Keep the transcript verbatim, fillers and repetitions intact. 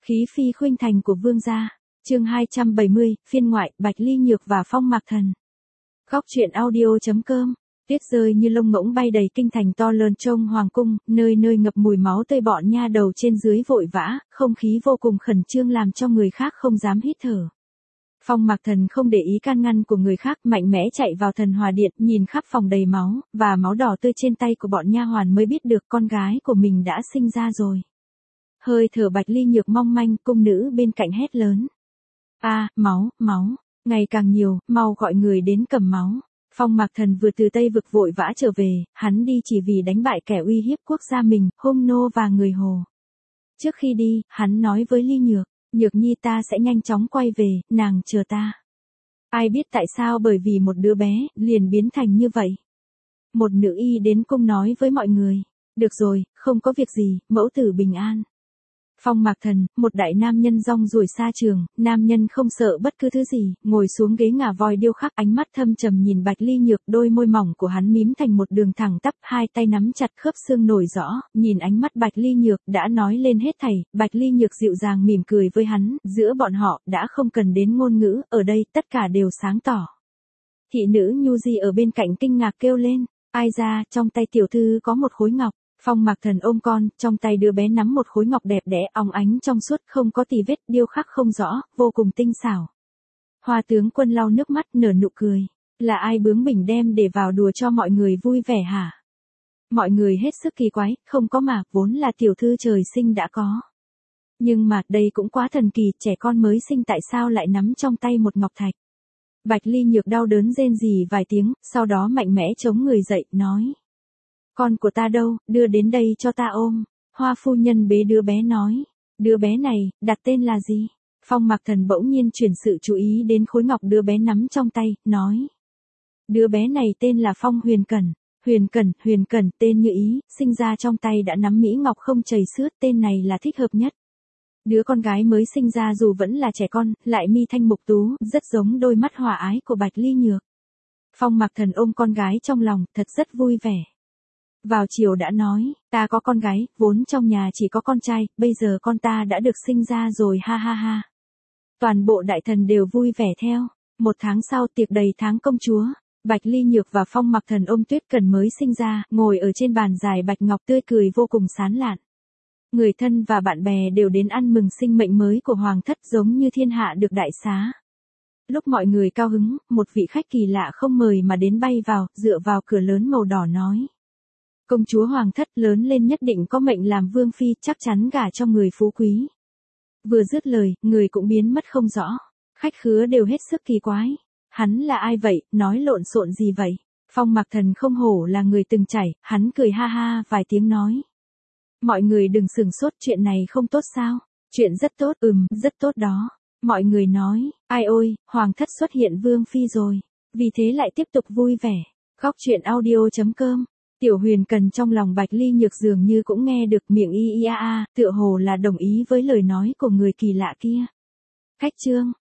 Khí phi khuynh thành của vương gia. Chương hai trăm bảy mươi, phiên ngoại, Bạch Ly Nhược và Phong Mạc Thần. Góc truyện audio.com. Tuyết rơi như lông ngỗng bay đầy kinh thành to lớn trông hoàng cung, nơi nơi ngập mùi máu tươi, bọn nha đầu trên dưới vội vã, không khí vô cùng khẩn trương làm cho người khác không dám hít thở. Phong Mạc Thần không để ý can ngăn của người khác, mạnh mẽ chạy vào thần hòa điện, nhìn khắp phòng đầy máu, và máu đỏ tươi trên tay của bọn nha hoàn mới biết được con gái của mình đã sinh ra rồi. Hơi thở Bạch Ly Nhược mong manh, cung nữ bên cạnh hét lớn. A, à, máu, máu, ngày càng nhiều, mau gọi người đến cầm máu. Phong Mạc Thần vừa từ Tây vực vội vã trở về, hắn đi chỉ vì đánh bại kẻ uy hiếp quốc gia mình, Hung Nô và người Hồ. Trước khi đi, hắn nói với Ly Nhược, Nhược Nhi ta sẽ nhanh chóng quay về, nàng chờ ta. Ai biết tại sao bởi vì một đứa bé, liền biến thành như vậy. Một nữ y đến cung nói với mọi người, được rồi, không có việc gì, mẫu tử bình an. Phong Mạc Thần, một đại nam nhân rong ruổi xa trường, nam nhân không sợ bất cứ thứ gì, ngồi xuống ghế ngả voi điêu khắc, ánh mắt thâm trầm nhìn Bạch Ly Nhược, đôi môi mỏng của hắn mím thành một đường thẳng tắp, hai tay nắm chặt khớp xương nổi rõ, nhìn ánh mắt Bạch Ly Nhược đã nói lên hết thảy. Bạch Ly Nhược dịu dàng mỉm cười với hắn, giữa bọn họ đã không cần đến ngôn ngữ, ở đây tất cả đều sáng tỏ. Thị nữ Nhu Di ở bên cạnh kinh ngạc kêu lên, ai ra, trong tay tiểu thư có một khối ngọc. Phong Mạc Thần ôm con, trong tay đứa bé nắm một khối ngọc đẹp đẽ, óng ánh trong suốt, không có tì vết, điêu khắc không rõ, vô cùng tinh xảo. Hoa tướng quân lau nước mắt, nở nụ cười. Là ai bướng bỉnh đem để vào đùa cho mọi người vui vẻ hả? Mọi người hết sức kỳ quái, không có mà, vốn là tiểu thư trời sinh đã có. Nhưng mà, đây cũng quá thần kỳ, trẻ con mới sinh tại sao lại nắm trong tay một ngọc thạch? Bạch Ly Nhược đau đớn rên rỉ vài tiếng, sau đó mạnh mẽ chống người dậy, nói. Con của ta đâu, đưa đến đây cho ta ôm. Hoa phu nhân bế đứa bé nói. Đứa bé này, đặt tên là gì? Phong Mạc Thần bỗng nhiên chuyển sự chú ý đến khối ngọc đứa bé nắm trong tay, nói. Đứa bé này tên là Phong Huyền Cẩn. Huyền Cẩn, Huyền Cẩn, tên như ý, sinh ra trong tay đã nắm mỹ ngọc không chảy xước, tên này là thích hợp nhất. Đứa con gái mới sinh ra dù vẫn là trẻ con, lại mi thanh mục tú, rất giống đôi mắt hòa ái của Bạch Ly Nhược. Phong Mạc Thần ôm con gái trong lòng, thật rất vui vẻ. Vào chiều đã nói, ta có con gái, vốn trong nhà chỉ có con trai, bây giờ con ta đã được sinh ra rồi, ha ha ha. Toàn bộ đại thần đều vui vẻ theo. Một tháng sau, tiệc đầy tháng công chúa, Bạch Ly Nhược và Phong Mạc Thần ôm Tuyết Cần mới sinh ra, ngồi ở trên bàn dài bạch ngọc tươi cười vô cùng sán lạn. Người thân và bạn bè đều đến ăn mừng sinh mệnh mới của hoàng thất, giống như thiên hạ được đại xá. Lúc mọi người cao hứng, một vị khách kỳ lạ không mời mà đến bay vào, dựa vào cửa lớn màu đỏ nói. Công chúa hoàng thất lớn lên nhất định có mệnh làm vương phi, chắc chắn gả cho người phú quý. Vừa dứt lời, người cũng biến mất không rõ. Khách khứa đều hết sức kỳ quái. Hắn là ai vậy, nói lộn xộn gì vậy? Phong Mạc Thần không hổ là người từng trải, hắn cười ha ha vài tiếng nói. Mọi người đừng sửng sốt, chuyện này không tốt sao? Chuyện rất tốt, ừm, rất tốt đó. Mọi người nói, ai ôi, hoàng thất xuất hiện vương phi rồi. Vì thế lại tiếp tục vui vẻ. Góc truyện audio.com. Tiểu Huyền Cần trong lòng Bạch Ly Nhược dường như cũng nghe được, miệng y y a a, tựa hồ là đồng ý với lời nói của người kỳ lạ kia. Khách trương,